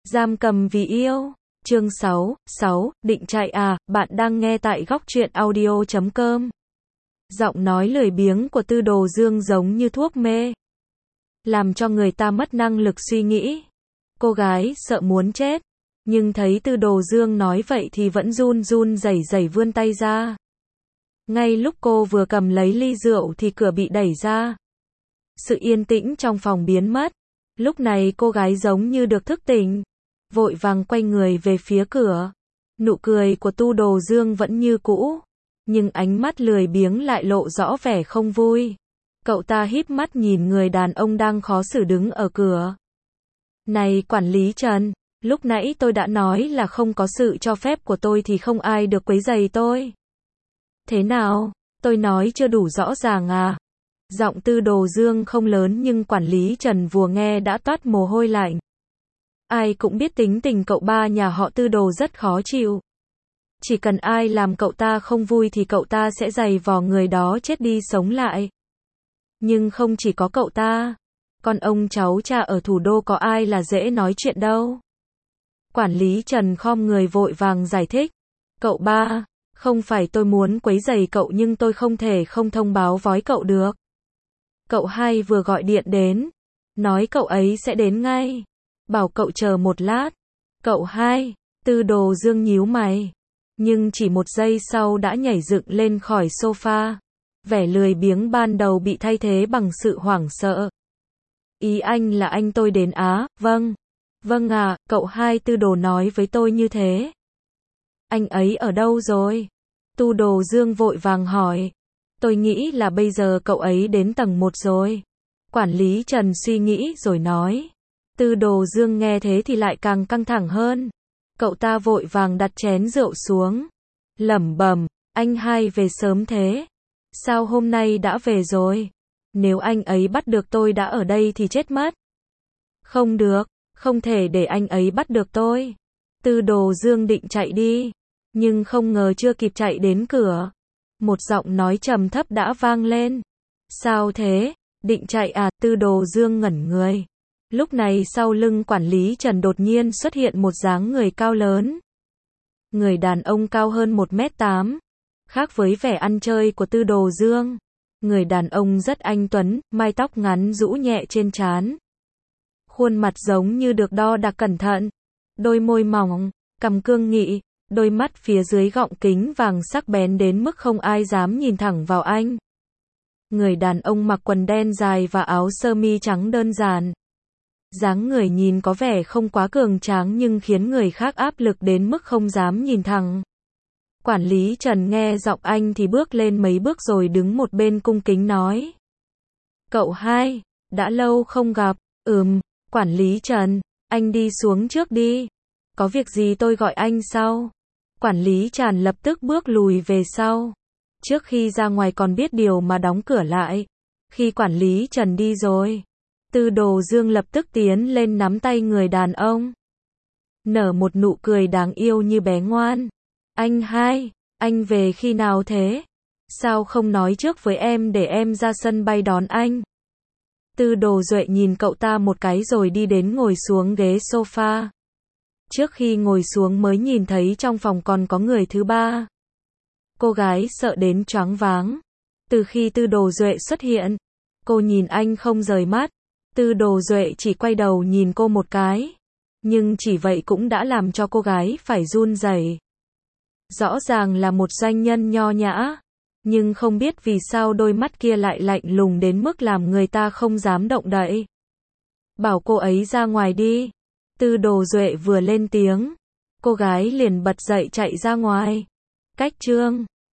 Giam cầm vì yêu. Chương 6, định chạy à, bạn đang nghe tại góc truyện audio.com. Giọng nói lười biếng của Tư Đồ Dương giống như thuốc mê, làm cho người ta mất năng lực suy nghĩ. Cô gái sợ muốn chết, nhưng thấy Tư Đồ Dương nói vậy thì vẫn run run rẩy rẩy vươn tay ra. Ngay lúc cô vừa cầm lấy ly rượu thì cửa bị đẩy ra. Sự yên tĩnh trong phòng biến mất. Lúc này cô gái giống như được thức tỉnh, vội vàng quay người về phía cửa. Nụ cười của Tư Đồ Dương vẫn như cũ, nhưng ánh mắt lười biếng lại lộ rõ vẻ không vui. Cậu ta híp mắt nhìn người đàn ông đang khó xử đứng ở cửa. Này quản lý Trần, lúc nãy tôi đã nói là không có sự cho phép của tôi thì không ai được quấy rầy tôi. Thế nào, tôi nói chưa đủ rõ ràng à? Giọng Tư Đồ Dương không lớn nhưng quản lý Trần vừa nghe đã toát mồ hôi lạnh. Ai cũng biết tính tình cậu ba nhà họ Tư Đồ rất khó chịu. Chỉ cần ai làm cậu ta không vui thì cậu ta sẽ giày vò người đó chết đi sống lại. Nhưng không chỉ có cậu ta, con ông cháu cha ở thủ đô có ai là dễ nói chuyện đâu. Quản lý Trần khom người vội vàng giải thích. Cậu ba, không phải tôi muốn quấy rầy cậu nhưng tôi không thể không thông báo với cậu được. Cậu hai vừa gọi điện đến, nói cậu ấy sẽ đến ngay. Bảo cậu chờ một lát. Cậu hai, Tư Đồ Dương nhíu mày. Nhưng chỉ một giây sau đã nhảy dựng lên khỏi sofa. Vẻ lười biếng ban đầu bị thay thế bằng sự hoảng sợ. Ý anh là anh tôi đến á, vâng. Vâng à, cậu hai Tư Đồ nói với tôi như thế. Anh ấy ở đâu rồi? Tư Đồ Dương vội vàng hỏi. Tôi nghĩ là bây giờ cậu ấy đến tầng 1 rồi. Quản lý Trần suy nghĩ rồi nói. Tư Đồ Dương nghe thế thì lại càng căng thẳng hơn. Cậu ta vội vàng đặt chén rượu xuống, lẩm bẩm, anh hai về sớm thế. Sao hôm nay đã về rồi? Nếu anh ấy bắt được tôi đã ở đây thì chết mất. Không được, không thể để anh ấy bắt được tôi. Tư Đồ Dương định chạy đi, nhưng không ngờ chưa kịp chạy đến cửa. Một giọng nói trầm thấp đã vang lên. Sao thế? Định chạy à? Tư Đồ Dương ngẩn người. Lúc này sau lưng quản lý Trần đột nhiên xuất hiện một dáng người cao lớn. Người đàn ông cao hơn 1m8. Khác với vẻ ăn chơi của Tư Đồ Dương, người đàn ông rất anh tuấn, mái tóc ngắn rũ nhẹ trên trán. Khuôn mặt giống như được đo đạc cẩn thận. Đôi môi mỏng, cằm cương nghị, đôi mắt phía dưới gọng kính vàng sắc bén đến mức không ai dám nhìn thẳng vào anh. Người đàn ông mặc quần đen dài và áo sơ mi trắng đơn giản. Dáng người nhìn có vẻ không quá cường tráng nhưng khiến người khác áp lực đến mức không dám nhìn thẳng. Quản lý Trần nghe giọng anh thì bước lên mấy bước rồi đứng một bên cung kính nói. Cậu hai, đã lâu không gặp. Quản lý Trần, anh đi xuống trước đi. Có việc gì tôi gọi anh sau. Quản lý Trần lập tức bước lùi về sau. Trước khi ra ngoài còn biết điều mà đóng cửa lại. Khi quản lý Trần đi rồi, Tư Đồ Dương lập tức tiến lên nắm tay người đàn ông. Nở một nụ cười đáng yêu như bé ngoan. Anh hai, anh về khi nào thế? Sao không nói trước với em để em ra sân bay đón anh? Tư Đồ Duệ nhìn cậu ta một cái rồi đi đến ngồi xuống ghế sofa. Trước khi ngồi xuống mới nhìn thấy trong phòng còn có người thứ ba. Cô gái sợ đến choáng váng. Từ khi Tư Đồ Duệ xuất hiện, cô nhìn anh không rời mắt. Tư Đồ Duệ chỉ quay đầu nhìn cô một cái. Nhưng chỉ vậy cũng đã làm cho cô gái phải run rẩy. Rõ ràng là một doanh nhân nho nhã, nhưng không biết vì sao đôi mắt kia lại lạnh lùng đến mức làm người ta không dám động đậy. Bảo cô ấy ra ngoài đi. Tư Đồ Duệ vừa lên tiếng, cô gái liền bật dậy chạy ra ngoài. Cách chương